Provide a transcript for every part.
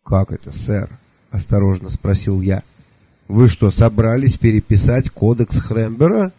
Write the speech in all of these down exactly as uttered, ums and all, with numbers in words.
«Как это, сэр?» — осторожно спросил я. «Вы что, собрались переписать кодекс Хрембера?»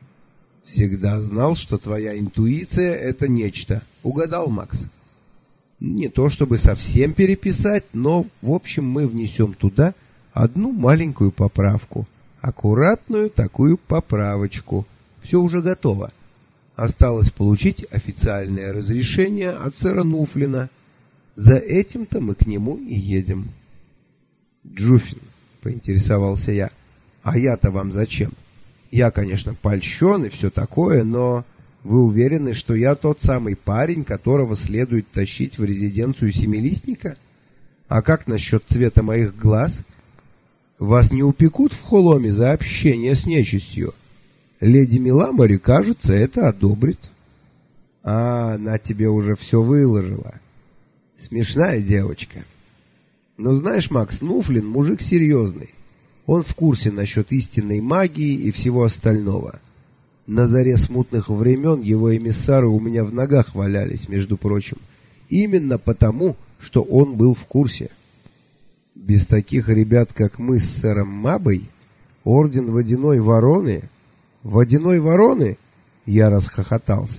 «Всегда знал, что твоя интуиция — это нечто. Угадал, Макс?» «Не то чтобы совсем переписать, но, в общем, мы внесем туда одну маленькую поправку. Аккуратную такую поправочку. Все уже готово. Осталось получить официальное разрешение от сэра Нуфлина. За этим-то мы к нему и едем». «Джуфин», — поинтересовался я, — «а я-то вам зачем? Я, конечно, польщен и все такое, но вы уверены, что я тот самый парень, которого следует тащить в резиденцию Семилистника? А как насчет цвета моих глаз? Вас не упекут в Холоме за общение с нечистью? Леди Миламори, кажется, это одобрит». «А, она тебе уже все выложила. Смешная девочка. Но знаешь, Макс, Нуфлин мужик серьезный. Он в курсе насчет истинной магии и всего остального. На заре смутных времен его эмиссары у меня в ногах валялись, между прочим. Именно потому, что он был в курсе. Без таких ребят, как мы с сэром Мабой, орден Водяной Вороны... Водяной Вороны? Я расхохотался.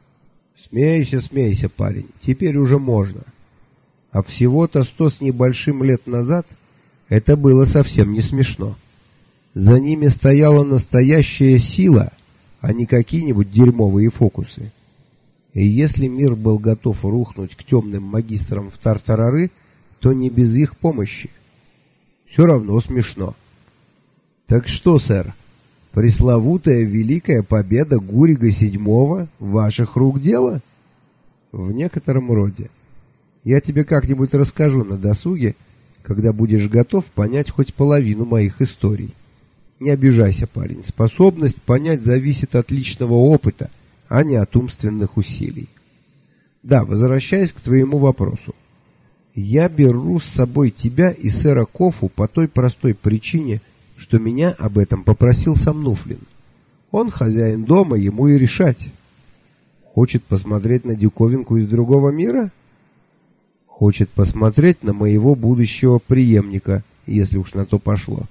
Смейся, смейся, парень, теперь уже можно. А всего-то сто с небольшим лет назад это было совсем не смешно. За ними стояла настоящая сила, а не какие-нибудь дерьмовые фокусы. И если мир был готов рухнуть к темным магистрам в Тартарары, то не без их помощи. Все равно смешно. Так что, сэр, пресловутая великая победа Гурига седьмого ваших рук дело? В некотором роде. Я тебе как-нибудь расскажу на досуге, когда будешь готов понять хоть половину моих историй. Не обижайся, парень. Способность понять зависит от личного опыта, а не от умственных усилий. Да, возвращаясь к твоему вопросу. Я беру с собой тебя и сэра Кофу по той простой причине, что меня об этом попросил сам Нуфлин. Он хозяин дома, ему и решать. Хочет посмотреть на диковинку из другого мира? Хочет посмотреть на моего будущего преемника, если уж на то пошло.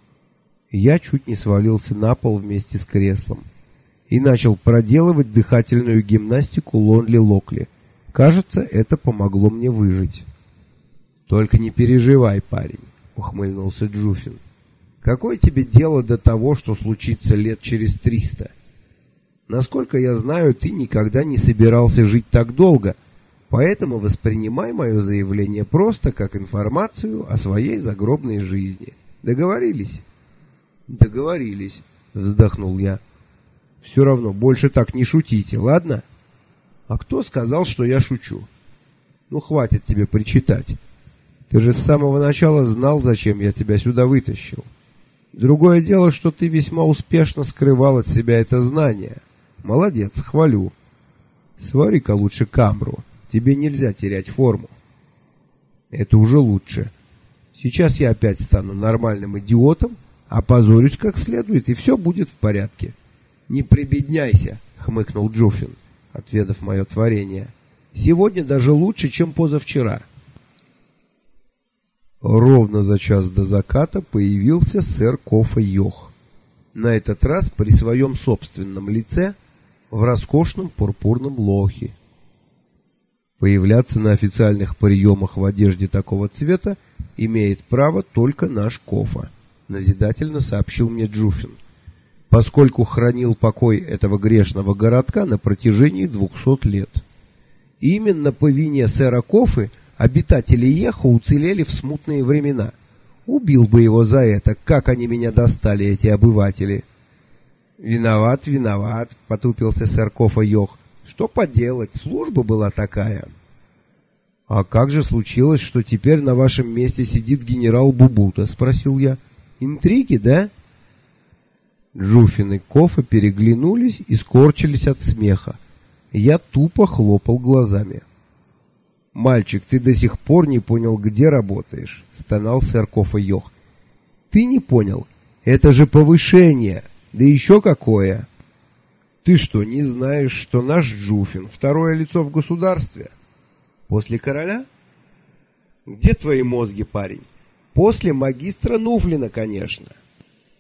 Я чуть не свалился на пол вместе с креслом и начал проделывать дыхательную гимнастику Лонли Локли. Кажется, это помогло мне выжить. «Только не переживай, парень», — ухмыльнулся Джуфин. «Какое тебе дело до того, что случится лет через триста? Насколько я знаю, ты никогда не собирался жить так долго, поэтому воспринимай мое заявление просто как информацию о своей загробной жизни. Договорились?» «Договорились», — вздохнул я. «Все равно, больше так не шутите, ладно?» «А кто сказал, что я шучу?» «Ну, хватит тебе причитать. Ты же с самого начала знал, зачем я тебя сюда вытащил. Другое дело, что ты весьма успешно скрывал от себя это знание. Молодец, хвалю. Свари-ка лучше камру. Тебе нельзя терять форму». «Это уже лучше. Сейчас я опять стану нормальным идиотом, опозорюсь как следует, и все будет в порядке». «Не прибедняйся», — хмыкнул Джуфин, отведав мое творение. «Сегодня даже лучше, чем позавчера». Ровно за час до заката появился сэр Кофа Йох. На этот раз при своем собственном лице в роскошном пурпурном лохе. Появляться на официальных приемах в одежде такого цвета имеет право только наш Кофа, назидательно сообщил мне Джуфин, поскольку хранил покой этого грешного городка на протяжении двухсот лет. Именно по вине сэра Кофы обитатели Ехо уцелели в смутные времена. Убил бы его за это, как они меня достали, эти обыватели. «Виноват, виноват», — потупился сэр Кофа Йох. «Что поделать, служба была такая». «А как же случилось, что теперь на вашем месте сидит генерал Бубута?» — спросил я. «Интриги, да?» Джуфин и Кофа переглянулись и скорчились от смеха. Я тупо хлопал глазами. «Мальчик, ты до сих пор не понял, где работаешь», — стонал сэр Кофа Йох. «Ты не понял? Это же повышение, да еще какое! Ты что, не знаешь, что наш Джуфин — второе лицо в государстве? После короля?» Где твои мозги, парень? После магистра Нуфлина, конечно.